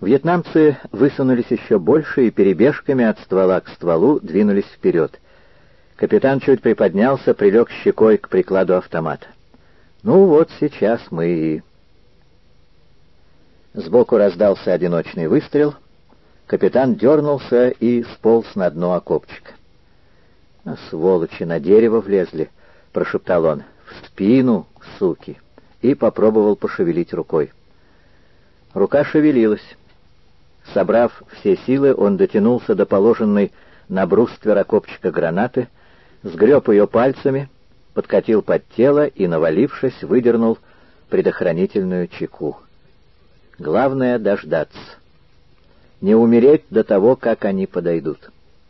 Вьетнамцы высунулись еще больше и перебежками от ствола к стволу двинулись вперед. Капитан чуть приподнялся, прилег щекой к прикладу автомата. «Ну вот сейчас мы и...» Сбоку раздался одиночный выстрел. Капитан дернулся и сполз на дно окопчика. «Сволочи, на дерево влезли», — прошептал он. «В спину, суки!» И попробовал пошевелить рукой. Рука шевелилась. Собрав все силы, он дотянулся до положенной на бруствер окопчика гранаты, сгреб ее пальцами, подкатил под тело и, навалившись, выдернул предохранительную чеку. Главное — дождаться. Не умереть до того, как они подойдут.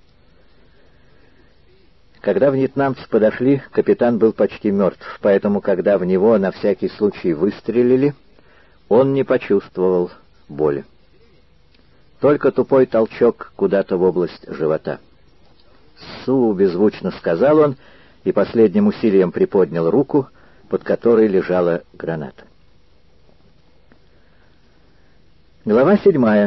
Когда вьетнамцы подошли, капитан был почти мертв, поэтому, когда в него на всякий случай выстрелили, он не почувствовал боли. Только тупой толчок куда-то в область живота. «Су!» — беззвучно сказал он, и последним усилием приподнял руку, под которой лежала граната. Глава 7.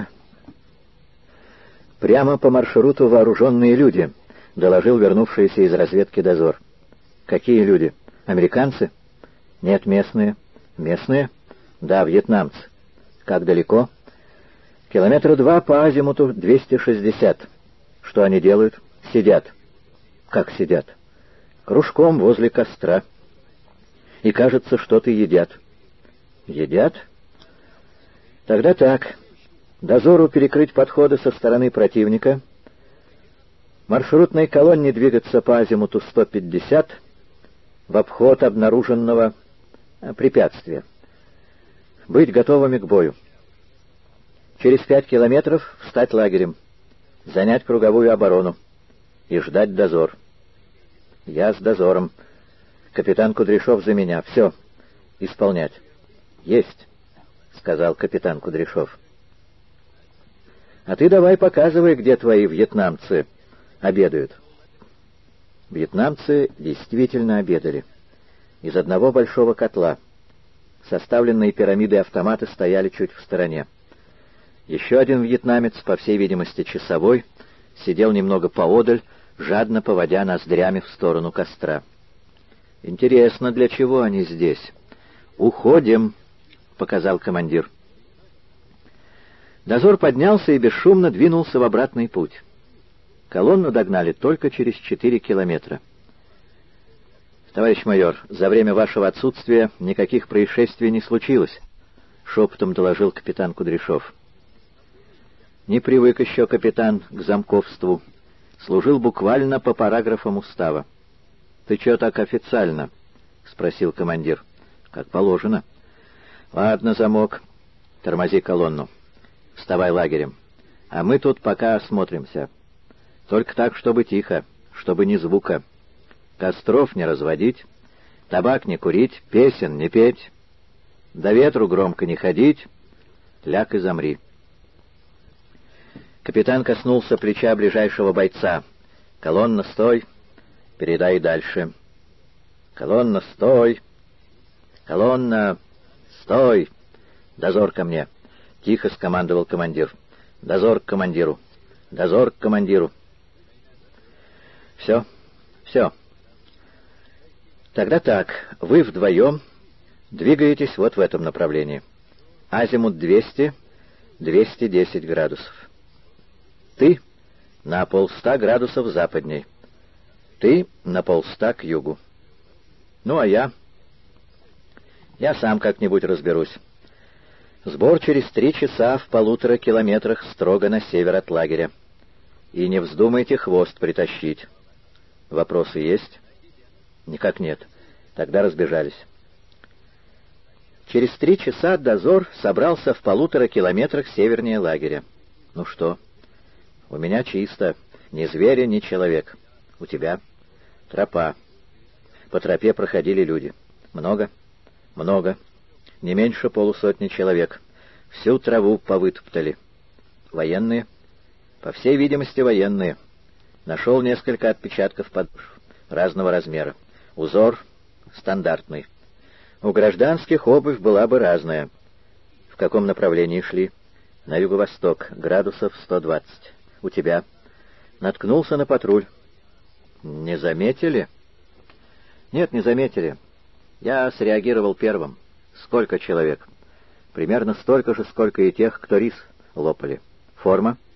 «Прямо по маршруту вооруженные люди», — доложил вернувшийся из разведки дозор. «Какие люди? Американцы?» «Нет, местные». «Местные?» «Да, вьетнамцы». «Как далеко?» «Километра 2 по азимуту 260. Что они делают?» «Сидят». «Как сидят?» «Кружком возле костра. И, кажется, что-то едят». «Едят?» «Тогда так. Дозору перекрыть подходы со стороны противника. Маршрутной колонне двигаться по азимуту 150 в обход обнаруженного препятствия. Быть готовыми к бою. Через 5 километров встать лагерем, занять круговую оборону и ждать дозор. Я с дозором. Капитан Кудряшов за меня. Все. Исполнять. Есть, сказал капитан Кудряшов. А ты давай показывай, где твои вьетнамцы обедают. Вьетнамцы действительно обедали. Из одного большого котла. Составленные пирамидой автоматы стояли чуть в стороне. Еще один вьетнамец, по всей видимости часовой, сидел немного поодаль, жадно поводя ноздрями в сторону костра. «Интересно, для чего они здесь?» «Уходим», — показал командир. Дозор поднялся и бесшумно двинулся в обратный путь. Колонну догнали только через 4 километра. «Товарищ майор, за время вашего отсутствия никаких происшествий не случилось», — шепотом доложил капитан Кудряшов. «Не привык еще капитан к замковству. Служил буквально по параграфам устава». «Ты че так официально?» — спросил командир. «Как положено». «Ладно, замок. Тормози колонну. Вставай лагерем. А мы тут пока осмотримся. Только так, чтобы тихо, чтобы ни звука. Костров не разводить, табак не курить, песен не петь, до ветру громко не ходить, ляг и замри». Капитан коснулся плеча ближайшего бойца. «Колонна, стой! Передай дальше. Колонна, стой! Колонна, стой! Дозор ко мне!» — тихо скомандовал командир. «Дозор к командиру! Дозор к командиру!» «Все, все. Тогда так, вы вдвоем двигаетесь вот в этом направлении. Азимут 200, 210 градусов. Ты на 100 градусов западней. Ты на 100 к югу. Ну, а я сам как-нибудь разберусь. Сбор через 3 часа в 1,5 километрах строго на север от лагеря. И не вздумайте хвост притащить. Вопросы есть? Никак нет. Тогда разбежались. Через 3 часа дозор собрался в 1,5 километрах севернее лагеря. Ну что? У меня чисто. Ни зверя, ни человек. У тебя? Тропа. По тропе проходили люди. Много? Много. Не меньше 150 человек. Всю траву повытоптали. Военные? По всей видимости, военные. Нашел несколько отпечатков подошв разного размера. Узор стандартный. У гражданских обувь была бы разная. В каком направлении шли? На юго-восток, градусов 120. У тебя? Наткнулся на патруль. Не заметили? Нет, не заметили. Я среагировал первым. Сколько человек? Примерно столько же, сколько и тех, кто рис лопали. Форма?